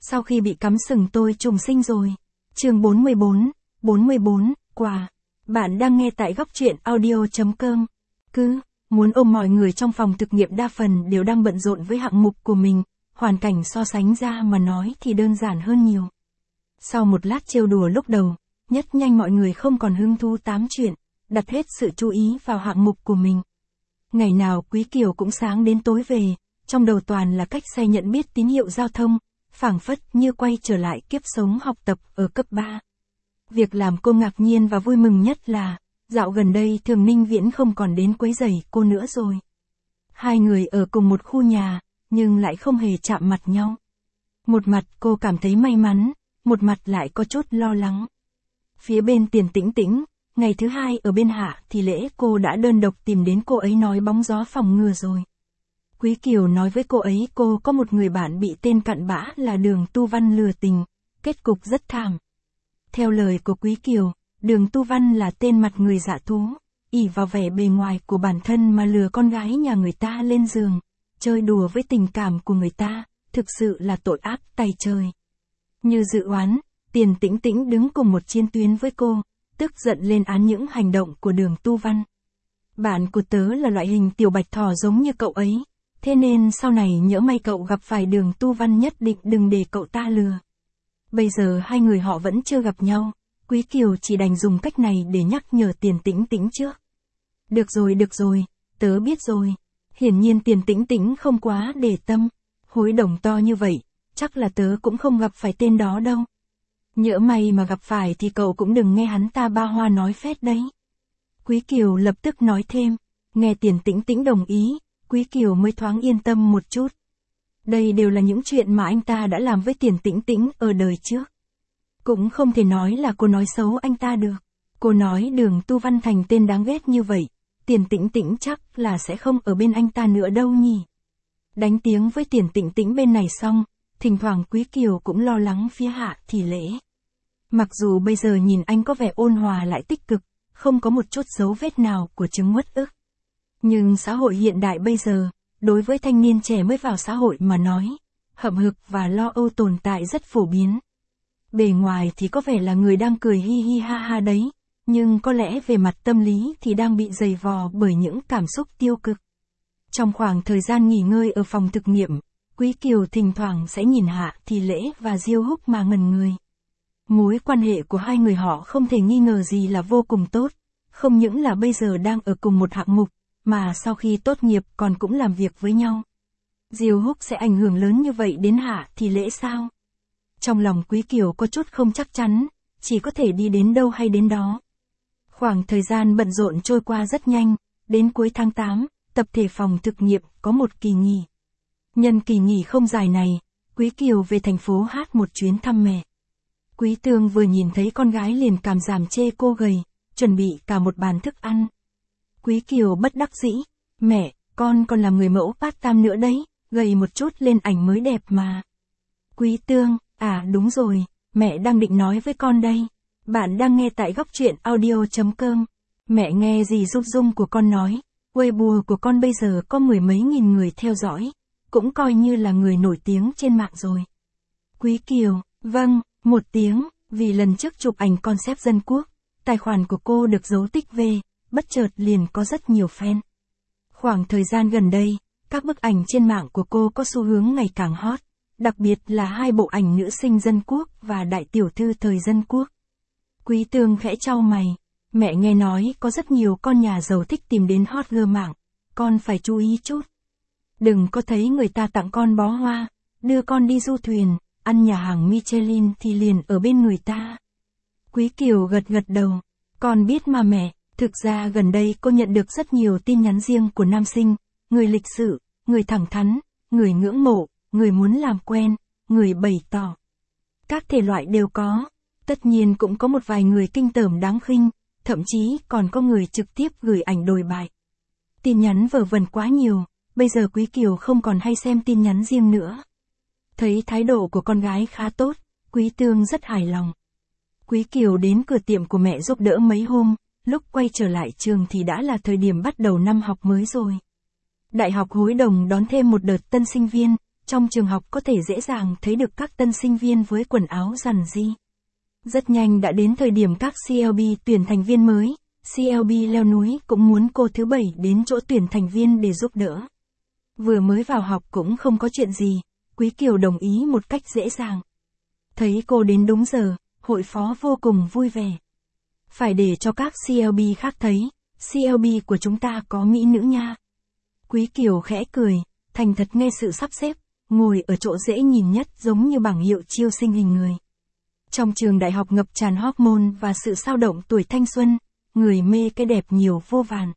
Sau khi bị cắm sừng tôi trùng sinh rồi. Chương 44, quà. Bạn đang nghe tại góc truyện audio.com. Muốn ôm mọi người trong phòng thực nghiệm đa phần đều đang bận rộn với hạng mục của mình, hoàn cảnh so sánh ra mà nói thì đơn giản hơn nhiều. Sau một lát trêu đùa lúc đầu, rất nhanh mọi người không còn hứng thú tám chuyện, đặt hết sự chú ý vào hạng mục của mình. Ngày nào Quý Kiều cũng sáng đến tối về, trong đầu toàn là cách xe nhận biết tín hiệu giao thông, phảng phất như quay trở lại kiếp sống học tập ở cấp 3. Việc làm cô ngạc nhiên và vui mừng nhất là, dạo gần đây Thường Ninh Viễn không còn đến quấy rầy cô nữa rồi. Hai người ở cùng một khu nhà, nhưng lại không hề chạm mặt nhau. Một mặt cô cảm thấy may mắn, một mặt lại có chút lo lắng. Phía bên Tiền Tĩnh Tĩnh, ngày thứ hai ở bên Hạ thì lễ cô đã đơn độc tìm đến cô ấy nói bóng gió phòng ngừa rồi. Quý Kiều nói với cô ấy cô có một người bạn bị tên cặn bã là Đường Tu Văn lừa tình, kết cục rất thảm. Theo lời của Quý Kiều, Đường Tu Văn là tên mặt người dạ thú, ỷ vào vẻ bề ngoài của bản thân mà lừa con gái nhà người ta lên giường, chơi đùa với tình cảm của người ta, thực sự là tội ác tày trời. Như dự oán, Tiền Tĩnh Tĩnh đứng cùng một chiến tuyến với cô, tức giận lên án những hành động của Đường Tu Văn. Bạn của tớ là loại hình tiểu bạch thỏ giống như cậu ấy, thế nên sau này nhỡ may cậu gặp phải Đường Tu Văn nhất định đừng để cậu ta lừa. Bây giờ hai người họ vẫn chưa gặp nhau, Quý Kiều chỉ đành dùng cách này để nhắc nhở Tiền Tĩnh Tĩnh trước. Được rồi, tớ biết rồi. Hiển nhiên Tiền Tĩnh Tĩnh không quá để tâm, hối đồng to như vậy, chắc là tớ cũng không gặp phải tên đó đâu. Nhỡ may mà gặp phải thì cậu cũng đừng nghe hắn ta ba hoa nói phét đấy. Quý Kiều lập tức nói thêm, nghe Tiền Tĩnh Tĩnh đồng ý, Quý Kiều mới thoáng yên tâm một chút. Đây đều là những chuyện mà anh ta đã làm với Tiền Tĩnh Tĩnh ở đời trước. Cũng không thể nói là cô nói xấu anh ta được. Cô nói Đường Tu Văn thành tên đáng ghét như vậy, Tiền Tĩnh Tĩnh chắc là sẽ không ở bên anh ta nữa đâu nhỉ. Đánh tiếng với Tiền Tĩnh Tĩnh bên này xong, thỉnh thoảng Quý Kiều cũng lo lắng phía Hạ thì lễ. Mặc dù bây giờ nhìn anh có vẻ ôn hòa lại tích cực, không có một chút dấu vết nào của chứng uất ức. Nhưng xã hội hiện đại bây giờ, đối với thanh niên trẻ mới vào xã hội mà nói, hậm hực và lo âu tồn tại rất phổ biến. Bề ngoài thì có vẻ là người đang cười hi hi ha ha đấy, nhưng có lẽ về mặt tâm lý thì đang bị dày vò bởi những cảm xúc tiêu cực. Trong khoảng thời gian nghỉ ngơi ở phòng thực nghiệm, Quý Kiều thỉnh thoảng sẽ nhìn Hạ thì lễ và Diêu Húc mà ngẩn người. Mối quan hệ của hai người họ không thể nghi ngờ gì là vô cùng tốt, không những là bây giờ đang ở cùng một hạng mục, mà sau khi tốt nghiệp còn cũng làm việc với nhau. Diêu Húc sẽ ảnh hưởng lớn như vậy đến Hạ thì lễ sao? Trong lòng Quý Kiều có chút không chắc chắn, chỉ có thể đi đến đâu hay đến đó. Khoảng thời gian bận rộn trôi qua rất nhanh, đến cuối tháng 8, tập thể phòng thực nghiệm có một kỳ nghỉ. Nhân kỳ nghỉ không dài này, Quý Kiều về thành phố hát một chuyến thăm mẹ. Quý Tương vừa nhìn thấy con gái liền cảm giảm chê cô gầy, chuẩn bị cả một bàn thức ăn. Quý Kiều bất đắc dĩ, mẹ, con còn làm người mẫu part-time nữa đấy, gầy một chút lên ảnh mới đẹp mà. Quý Tương, đúng rồi, mẹ đang định nói với con đây. Bạn đang nghe tại góc truyện audio.com. Mẹ nghe dì Dung Dung của con nói, Weibo của con bây giờ có mười mấy nghìn người theo dõi, cũng coi như là người nổi tiếng trên mạng rồi. Quý Kiều, vâng, một tiếng, vì lần trước chụp ảnh concept dân quốc, tài khoản của cô được dấu tích về, bất chợt liền có rất nhiều fan. Khoảng thời gian gần đây, các bức ảnh trên mạng của cô có xu hướng ngày càng hot, đặc biệt là hai bộ ảnh nữ sinh dân quốc và đại tiểu thư thời dân quốc. Quý Tương khẽ chau mày, mẹ nghe nói có rất nhiều con nhà giàu thích tìm đến hot girl mạng, con phải chú ý chút. Đừng có thấy người ta tặng con bó hoa, đưa con đi du thuyền, ăn nhà hàng Michelin thì liền ở bên người ta. Quý Kiều gật đầu, con biết mà mẹ, thực ra gần đây cô nhận được rất nhiều tin nhắn riêng của nam sinh, người lịch sự, người thẳng thắn, người ngưỡng mộ, người muốn làm quen, người bày tỏ. Các thể loại đều có, tất nhiên cũng có một vài người kinh tởm đáng khinh, thậm chí còn có người trực tiếp gửi ảnh đồi bại. Tin nhắn vờ vẩn quá nhiều, bây giờ Quý Kiều không còn hay xem tin nhắn riêng nữa. Thấy thái độ của con gái khá tốt, Quý Tương rất hài lòng. Quý Kiều đến cửa tiệm của mẹ giúp đỡ mấy hôm, lúc quay trở lại trường thì đã là thời điểm bắt đầu năm học mới rồi. Đại học Hối Đồng đón thêm một đợt tân sinh viên, trong trường học có thể dễ dàng thấy được các tân sinh viên với quần áo rằn ri. Rất nhanh đã đến thời điểm các CLB tuyển thành viên mới, CLB leo núi cũng muốn cô thứ 7 đến chỗ tuyển thành viên để giúp đỡ. Vừa mới vào học cũng không có chuyện gì, Quý Kiều đồng ý một cách dễ dàng. Thấy cô đến đúng giờ, hội phó vô cùng vui vẻ. Phải để cho các CLB khác thấy, CLB của chúng ta có mỹ nữ nha. Quý Kiều khẽ cười, thành thật nghe sự sắp xếp, ngồi ở chỗ dễ nhìn nhất giống như bảng hiệu chiêu sinh hình người. Trong trường đại học ngập tràn hormone và sự xao động tuổi thanh xuân, người mê cái đẹp nhiều vô vàn.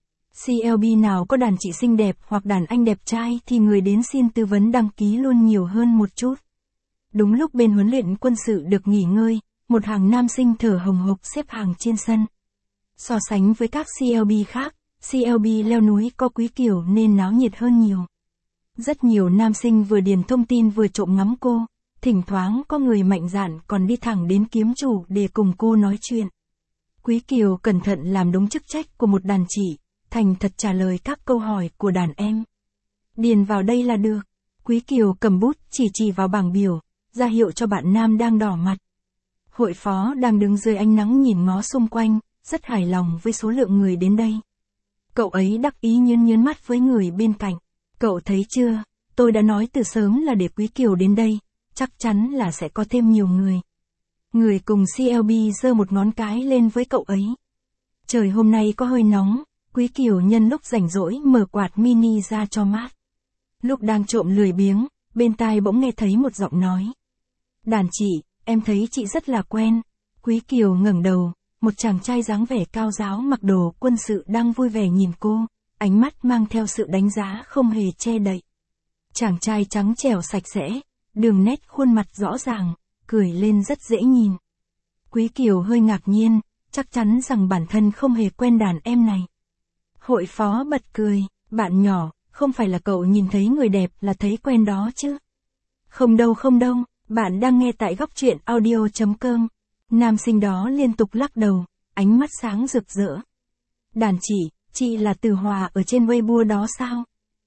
CLB nào có đàn chị xinh đẹp hoặc đàn anh đẹp trai thì người đến xin tư vấn đăng ký luôn nhiều hơn một chút. Đúng lúc bên huấn luyện quân sự được nghỉ ngơi, một hàng nam sinh thở hồng hộc xếp hàng trên sân. So sánh với các CLB khác, CLB leo núi có Quý Kiều nên náo nhiệt hơn nhiều. Rất nhiều nam sinh vừa điền thông tin vừa trộm ngắm cô, thỉnh thoảng có người mạnh dạn còn đi thẳng đến kiếm chủ để cùng cô nói chuyện. Quý Kiều cẩn thận làm đúng chức trách của một đàn chị, thành thật trả lời các câu hỏi của đàn em. Điền vào đây là được. Quý Kiều cầm bút chỉ vào bảng biểu, ra hiệu cho bạn nam đang đỏ mặt. Hội phó đang đứng dưới ánh nắng nhìn ngó xung quanh, rất hài lòng với số lượng người đến đây. Cậu ấy đắc ý nhớn mắt với người bên cạnh. Cậu thấy chưa, tôi đã nói từ sớm là để Quý Kiều đến đây, chắc chắn là sẽ có thêm nhiều người. Người cùng CLB giơ một ngón cái lên với cậu ấy. Trời hôm nay có hơi nóng, Quý Kiều nhân lúc rảnh rỗi mở quạt mini ra cho mát. Lúc đang trộm lười biếng, bên tai bỗng nghe thấy một giọng nói. Đàn chị, em thấy chị rất là quen. Quý Kiều ngẩng đầu, một chàng trai dáng vẻ cao ráo mặc đồ quân sự đang vui vẻ nhìn cô, ánh mắt mang theo sự đánh giá không hề che đậy. Chàng trai trắng trẻo sạch sẽ, đường nét khuôn mặt rõ ràng, cười lên rất dễ nhìn. Quý Kiều hơi ngạc nhiên, chắc chắn rằng bản thân không hề quen đàn em này. Hội phó bật cười, bạn nhỏ, không phải là cậu nhìn thấy người đẹp là thấy quen đó chứ? Không đâu, bạn đang nghe tại góc truyện audio.com. Nam sinh đó liên tục lắc đầu, ánh mắt sáng rực rỡ. Đàn chị là Từ Hòa ở trên Weibo đó sao?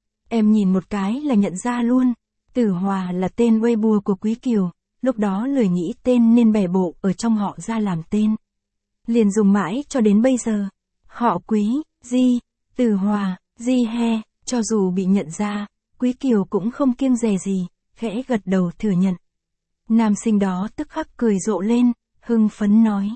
Em nhìn một cái là nhận ra luôn, Từ Hòa là tên Weibo của Quý Kiều, lúc đó lười nghĩ tên nên bẻ bộ ở trong họ ra làm tên. Liền dùng mãi cho đến bây giờ. Họ Quý, Di, Từ Hòa, Di he, cho dù bị nhận ra, Quý Kiều cũng không kiêng dè gì, khẽ gật đầu thừa nhận. Nam sinh đó tức khắc cười rộ lên, hưng phấn nói.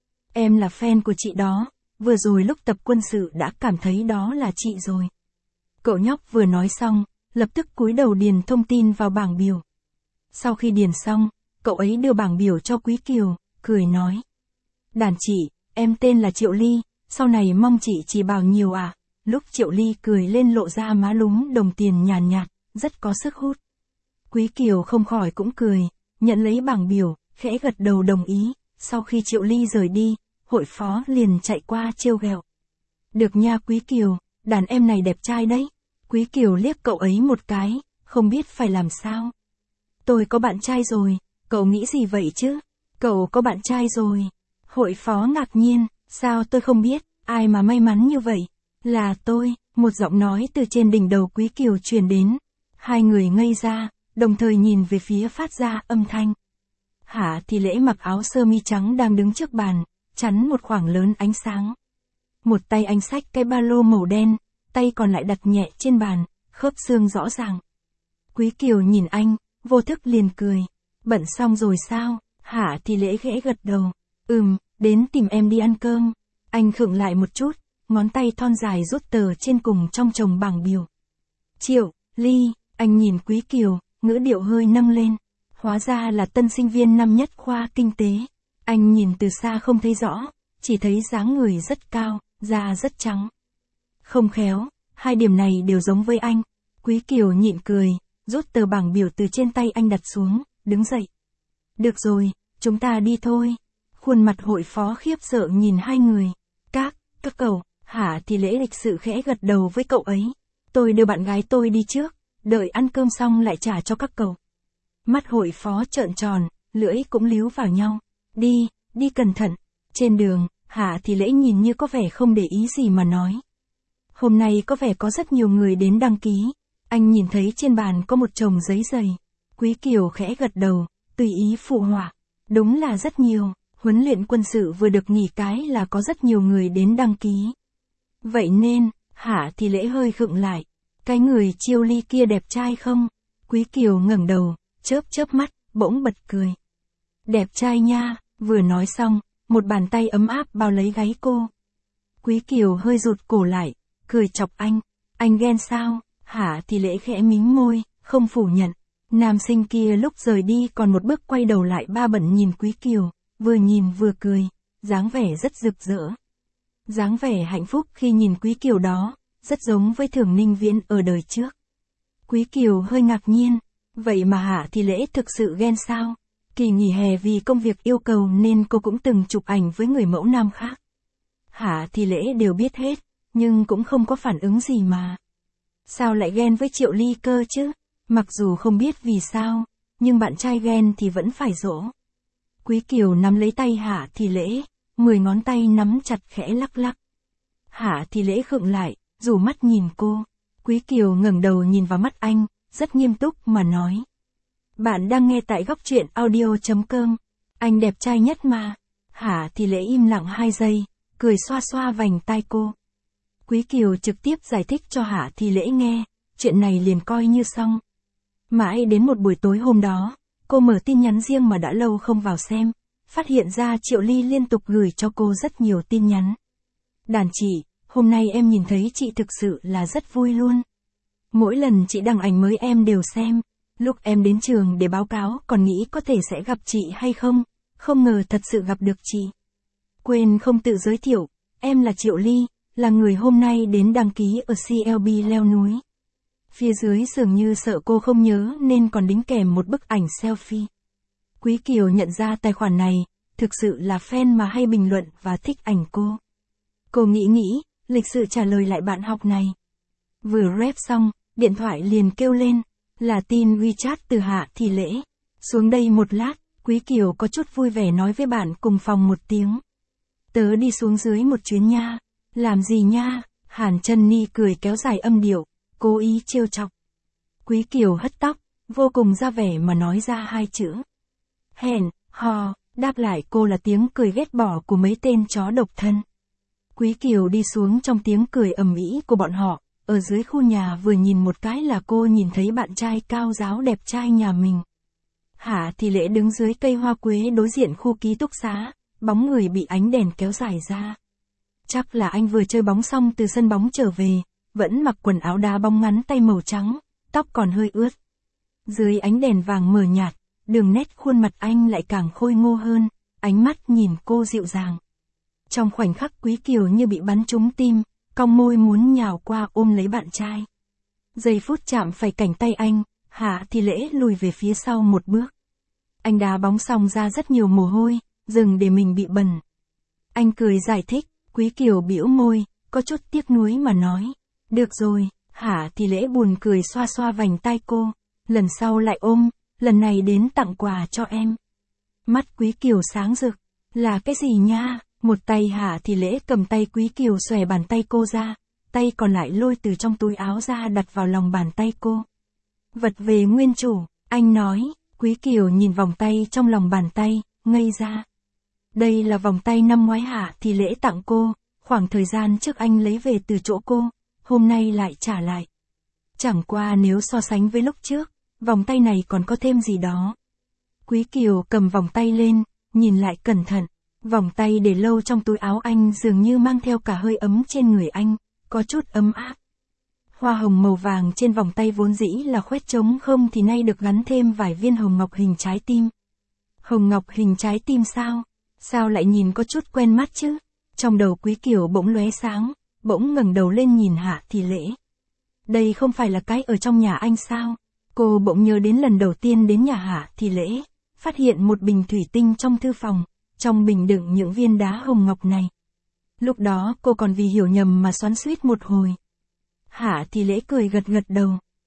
Em là fan của chị đó, vừa rồi lúc tập quân sự đã cảm thấy đó là chị rồi. Cậu nhóc vừa nói xong, lập tức cúi đầu điền thông tin vào bảng biểu. Sau khi điền xong, cậu ấy đưa bảng biểu cho Quý Kiều, cười nói. Đàn chị, em tên là Triệu Ly, sau này mong chị chỉ bảo nhiều à. Lúc Triệu Ly cười lên lộ ra má lúm đồng tiền nhàn nhạt, rất có sức hút. Quý Kiều không khỏi cũng cười, nhận lấy bảng biểu, khẽ gật đầu đồng ý. Sau khi Triệu Ly rời đi, hội phó liền chạy qua trêu ghẹo. Được nha Quý Kiều, đàn em này đẹp trai đấy. Quý Kiều liếc cậu ấy một cái, không biết phải làm sao. Tôi có bạn trai rồi, cậu nghĩ gì vậy chứ? Cậu có bạn trai rồi. Hội phó ngạc nhiên, sao tôi không biết, ai mà may mắn như vậy? Là tôi, một giọng nói từ trên đỉnh đầu Quý Kiều truyền đến. Hai người ngây ra, đồng thời nhìn về phía phát ra âm thanh. Hạ Thì Lễ mặc áo sơ mi trắng đang đứng trước bàn, chắn một khoảng lớn ánh sáng. Một tay anh xách cái ba lô màu đen, tay còn lại đặt nhẹ trên bàn, khớp xương rõ ràng. Quý Kiều nhìn anh, vô thức liền cười. Bận xong rồi sao? Hạ Thì Lễ khẽ gật đầu. Đến tìm em đi ăn cơm. Anh khựng lại một chút, ngón tay thon dài rút tờ trên cùng trong chồng bảng biểu. Triệu Ly, anh nhìn Quý Kiều, ngữ điệu hơi nâng lên. Hóa ra là tân sinh viên năm nhất khoa kinh tế. Anh nhìn từ xa không thấy rõ, chỉ thấy dáng người rất cao, da rất trắng. Không khéo, hai điểm này đều giống với anh. Quý Kiều nhịn cười, rút tờ bảng biểu từ trên tay anh đặt xuống, đứng dậy. Được rồi, chúng ta đi thôi. Khuôn mặt hội phó khiếp sợ nhìn hai người. Các cậu, Hạ Thì Lễ lịch sự khẽ gật đầu với cậu ấy. Tôi đưa bạn gái tôi đi trước, đợi ăn cơm xong lại trả cho các cậu. Mắt hội phó trợn tròn, lưỡi cũng líu vào nhau. Đi cẩn thận. Trên đường, Hạ Thì Lễ nhìn như có vẻ không để ý gì mà nói. Hôm nay có vẻ có rất nhiều người đến đăng ký. Anh nhìn thấy trên bàn có một chồng giấy dày. Quý Kiều khẽ gật đầu, tùy ý phụ họa. Đúng là rất nhiều, huấn luyện quân sự vừa được nghỉ cái là có rất nhiều người đến đăng ký. Vậy nên, Hạ Thì Lễ hơi khựng lại. Cái người Chiêu Ly kia đẹp trai không? Quý Kiều ngẩng đầu, chớp mắt, bỗng bật cười. Đẹp trai nha, vừa nói xong, một bàn tay ấm áp bao lấy gáy cô. Quý Kiều hơi rụt cổ lại, cười chọc anh. Anh ghen sao? Hạ Thì Lễ khẽ mím môi, không phủ nhận. Nam sinh kia lúc rời đi còn một bước quay đầu lại ba bận nhìn Quý Kiều, vừa nhìn vừa cười, dáng vẻ rất rực rỡ. Dáng vẻ hạnh phúc khi nhìn Quý Kiều đó, rất giống với Thường Ninh Viễn ở đời trước. Quý Kiều hơi ngạc nhiên, vậy mà Hạ Thì Lễ thực sự ghen sao? Kỳ nghỉ hè vì công việc yêu cầu nên cô cũng từng chụp ảnh với người mẫu nam khác. Hạ Thì Lễ đều biết hết, nhưng cũng không có phản ứng gì mà. Sao lại ghen với Triệu Ly cơ chứ? Mặc dù không biết vì sao, nhưng bạn trai ghen thì vẫn phải dỗ. Quý Kiều nắm lấy tay Hạ Thì Lễ, 10 ngón tay nắm chặt khẽ lắc lắc. Hạ Thì Lễ khựng lại, rủ mắt nhìn cô. Quý Kiều ngẩng đầu nhìn vào mắt anh, rất nghiêm túc mà nói. Bạn đang nghe tại Góc Truyện Audio.com. Anh đẹp trai nhất mà. Hạ Thì Lễ im lặng 2 giây, cười xoa xoa vành tai cô. Quý Kiều trực tiếp giải thích cho Hạ Thì Lễ nghe, chuyện này liền coi như xong. Mãi đến một buổi tối hôm đó, cô mở tin nhắn riêng mà đã lâu không vào xem, phát hiện ra Triệu Ly liên tục gửi cho cô rất nhiều tin nhắn. Đàn chị, hôm nay em nhìn thấy chị thực sự là rất vui luôn. Mỗi lần chị đăng ảnh mới em đều xem, lúc em đến trường để báo cáo còn nghĩ có thể sẽ gặp chị hay không, không ngờ thật sự gặp được chị. Quên không tự giới thiệu, em là Triệu Ly, là người hôm nay đến đăng ký ở CLB leo núi. Phía dưới dường như sợ cô không nhớ nên còn đính kèm một bức ảnh selfie. Quý Kiều nhận ra tài khoản này, thực sự là fan mà hay bình luận và thích ảnh cô. Cô nghĩ, lịch sự trả lời lại bạn học này. Vừa rep xong, điện thoại liền kêu lên, là tin WeChat từ Hạ Thì Lễ. Xuống đây một lát, Quý Kiều có chút vui vẻ nói với bạn cùng phòng một tiếng. Tớ đi xuống dưới một chuyến nha. Làm gì nha? Hàn Chân Ni cười kéo dài âm điệu, cố ý trêu chọc. Quý Kiều hất tóc, vô cùng ra vẻ mà nói ra 2 chữ. Hẹn, hò, đáp lại cô là tiếng cười ghét bỏ của mấy tên chó độc thân. Quý Kiều đi xuống trong tiếng cười ầm ĩ của bọn họ, ở dưới khu nhà vừa nhìn một cái là cô nhìn thấy bạn trai cao ráo đẹp trai nhà mình. Hạ Thì Lễ đứng dưới cây hoa quế đối diện khu ký túc xá, bóng người bị ánh đèn kéo dài ra. Chắc là anh vừa chơi bóng xong từ sân bóng trở về, vẫn mặc quần áo đá bóng ngắn tay màu trắng, tóc còn hơi ướt. Dưới ánh đèn vàng mờ nhạt, đường nét khuôn mặt anh lại càng khôi ngô hơn, ánh mắt nhìn cô dịu dàng. Trong khoảnh khắc Quý Kiều như bị bắn trúng tim, cong môi muốn nhào qua ôm lấy bạn trai. Giây phút chạm phải cánh tay anh, Hạ Thì Lễ lùi về phía sau một bước. Anh đá bóng xong ra rất nhiều mồ hôi, dừng để mình bị bẩn. Anh cười giải thích, Quý Kiều bĩu môi, có chút tiếc nuối mà nói. Được rồi, Hạ Thì Lễ buồn cười xoa xoa vành tai cô, lần sau lại ôm, lần này đến tặng quà cho em. Mắt Quý Kiều sáng rực, là cái gì nha? Một tay Hạ Thì Lễ cầm tay Quý Kiều xòe bàn tay cô ra, tay còn lại lôi từ trong túi áo ra đặt vào lòng bàn tay cô. Vật về nguyên chủ, anh nói. Quý Kiều nhìn vòng tay trong lòng bàn tay, ngây ra. Đây là vòng tay năm ngoái Hạ Thì Lễ tặng cô, khoảng thời gian trước anh lấy về từ chỗ cô, hôm nay lại trả lại. Chẳng qua nếu so sánh với lúc trước, vòng tay này còn có thêm gì đó. Quý Kiều cầm vòng tay lên, nhìn lại cẩn thận, vòng tay để lâu trong túi áo anh dường như mang theo cả hơi ấm trên người anh, có chút ấm áp. Hoa hồng màu vàng trên vòng tay vốn dĩ là khoét trống không thì nay được gắn thêm vài viên hồng ngọc hình trái tim. Hồng ngọc hình trái tim sao? Sao lại nhìn có chút quen mắt chứ? Trong đầu Quý Kiều bỗng lóe sáng, bỗng ngẩng đầu lên nhìn Hạ Thì Lễ. Đây không phải là cái ở trong nhà anh sao? Cô bỗng nhớ đến lần đầu tiên đến nhà Hạ Thì Lễ, phát hiện một bình thủy tinh trong thư phòng, trong bình đựng những viên đá hồng ngọc này. Lúc đó cô còn vì hiểu nhầm mà xoắn xuýt một hồi. Hạ Thì Lễ cười gật gật đầu.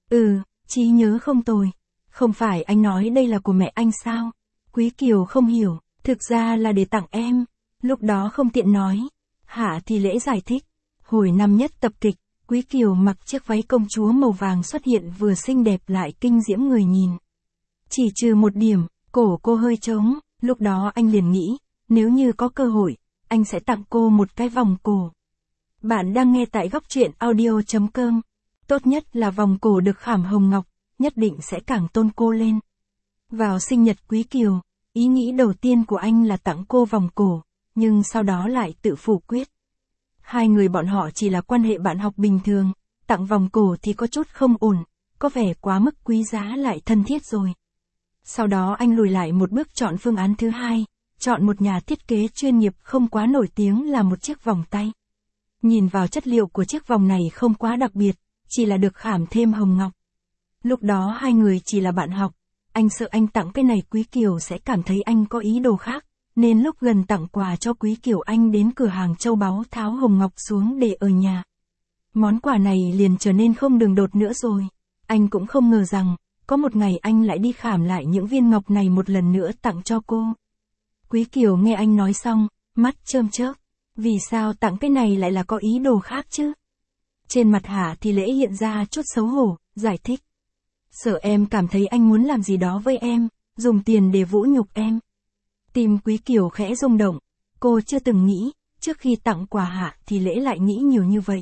Trí nhớ không tồi. Không phải anh nói đây là của mẹ anh sao? Quý Kiều không hiểu, thực ra là để tặng em. Lúc đó không tiện nói. Hạ Thì Lễ giải thích. Hồi năm nhất tập kịch, Quý Kiều mặc chiếc váy công chúa màu vàng xuất hiện vừa xinh đẹp lại kinh diễm người nhìn. Chỉ trừ một điểm, cổ cô hơi trống, lúc đó anh liền nghĩ, nếu như có cơ hội, anh sẽ tặng cô một cái vòng cổ. Bạn đang nghe tại góc truyện audio.com. Tốt nhất là vòng cổ được khảm hồng ngọc, nhất định sẽ càng tôn cô lên. Vào sinh nhật Quý Kiều, ý nghĩ đầu tiên của anh là tặng cô vòng cổ, nhưng sau đó lại tự phủ quyết. Hai người bọn họ chỉ là quan hệ bạn học bình thường, tặng vòng cổ thì có chút không ổn, có vẻ quá mức quý giá lại thân thiết rồi. Sau đó anh lùi lại một bước chọn phương án thứ hai, chọn một nhà thiết kế chuyên nghiệp không quá nổi tiếng là một chiếc vòng tay. Nhìn vào chất liệu của chiếc vòng này không quá đặc biệt, chỉ là được khảm thêm hồng ngọc. Lúc đó hai người chỉ là bạn học, anh sợ anh tặng cái này Quý Kiều sẽ cảm thấy anh có ý đồ khác, nên lúc gần tặng quà cho Quý Kiều anh đến cửa hàng châu báu tháo hồng ngọc xuống để ở nhà. Món quà này liền trở nên không đường đột nữa rồi. Anh cũng không ngờ rằng, có một ngày anh lại đi khảm lại những viên ngọc này một lần nữa tặng cho cô. Quý Kiều nghe anh nói xong, mắt chớm chớp. Vì sao tặng cái này lại là có ý đồ khác chứ? Trên mặt Hạ Thị Lễ hiện ra chút xấu hổ, giải thích. Sợ em cảm thấy anh muốn làm gì đó với em, dùng tiền để vũ nhục em. Tim Quý Kiều khẽ rung động, cô chưa từng nghĩ, trước khi tặng quà Hạ Thị Lễ lại nghĩ nhiều như vậy.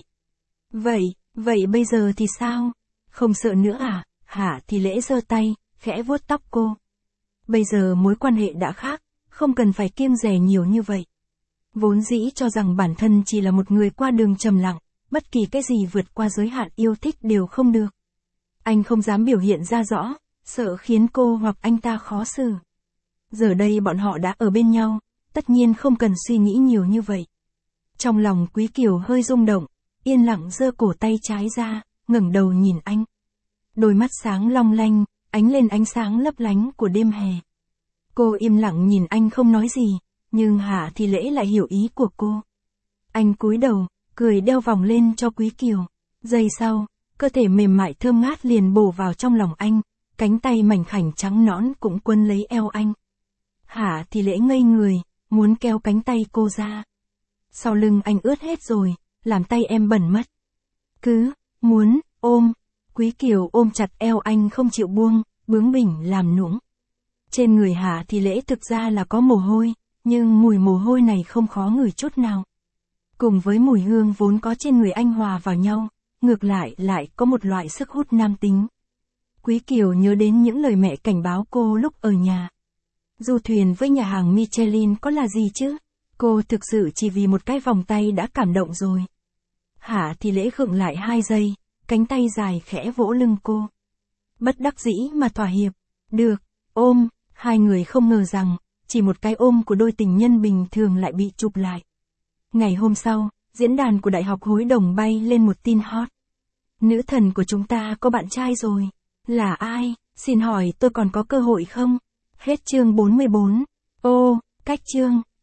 Vậy bây giờ thì sao? Không sợ nữa à? Hạ Thị Lễ giơ tay, khẽ vuốt tóc cô. Bây giờ mối quan hệ đã khác, không cần phải kiêng dè nhiều như vậy. Vốn dĩ cho rằng bản thân chỉ là một người qua đường trầm lặng, bất kỳ cái gì vượt qua giới hạn yêu thích đều không được. Anh không dám biểu hiện ra rõ, sợ khiến cô hoặc anh ta khó xử. Giờ đây bọn họ đã ở bên nhau, tất nhiên không cần suy nghĩ nhiều như vậy. Trong lòng Quý Kiều hơi rung động, yên lặng giơ cổ tay trái ra, ngẩng đầu nhìn anh. Đôi mắt sáng long lanh, ánh lên ánh sáng lấp lánh của đêm hè. Cô im lặng nhìn anh không nói gì, nhưng Hạ Thị Lễ lại hiểu ý của cô. Anh cúi đầu, cười đeo vòng lên cho Quý Kiều. Giây sau, cơ thể mềm mại thơm ngát liền bổ vào trong lòng anh, cánh tay mảnh khảnh trắng nõn cũng quấn lấy eo anh. Hạ Thị Lễ ngây người, muốn kéo cánh tay cô ra. Sau lưng anh ướt hết rồi, làm tay em bẩn mất. Cứ, muốn, ôm. Quý Kiều ôm chặt eo anh không chịu buông, bướng bỉnh làm nũng. Trên người Hạ Thị Lễ thực ra là có mồ hôi, nhưng mùi mồ hôi này không khó ngửi chút nào. Cùng với mùi hương vốn có trên người anh hòa vào nhau, ngược lại có một loại sức hút nam tính. Quý Kiều nhớ đến những lời mẹ cảnh báo cô lúc ở nhà. Du thuyền với nhà hàng Michelin có là gì chứ? Cô thực sự chỉ vì một cái vòng tay đã cảm động rồi. Hạ Thị Lễ khựng lại 2 giây, cánh tay dài khẽ vỗ lưng cô. Bất đắc dĩ mà thỏa hiệp. Được, ôm. Hai người không ngờ rằng, chỉ một cái ôm của đôi tình nhân bình thường lại bị chụp lại. Ngày hôm sau, diễn đàn của Đại học Hối Đồng bay lên một tin hot. Nữ thần của chúng ta có bạn trai rồi. Là ai? Xin hỏi tôi còn có cơ hội không? Hết chương 44. Ô, cách chương.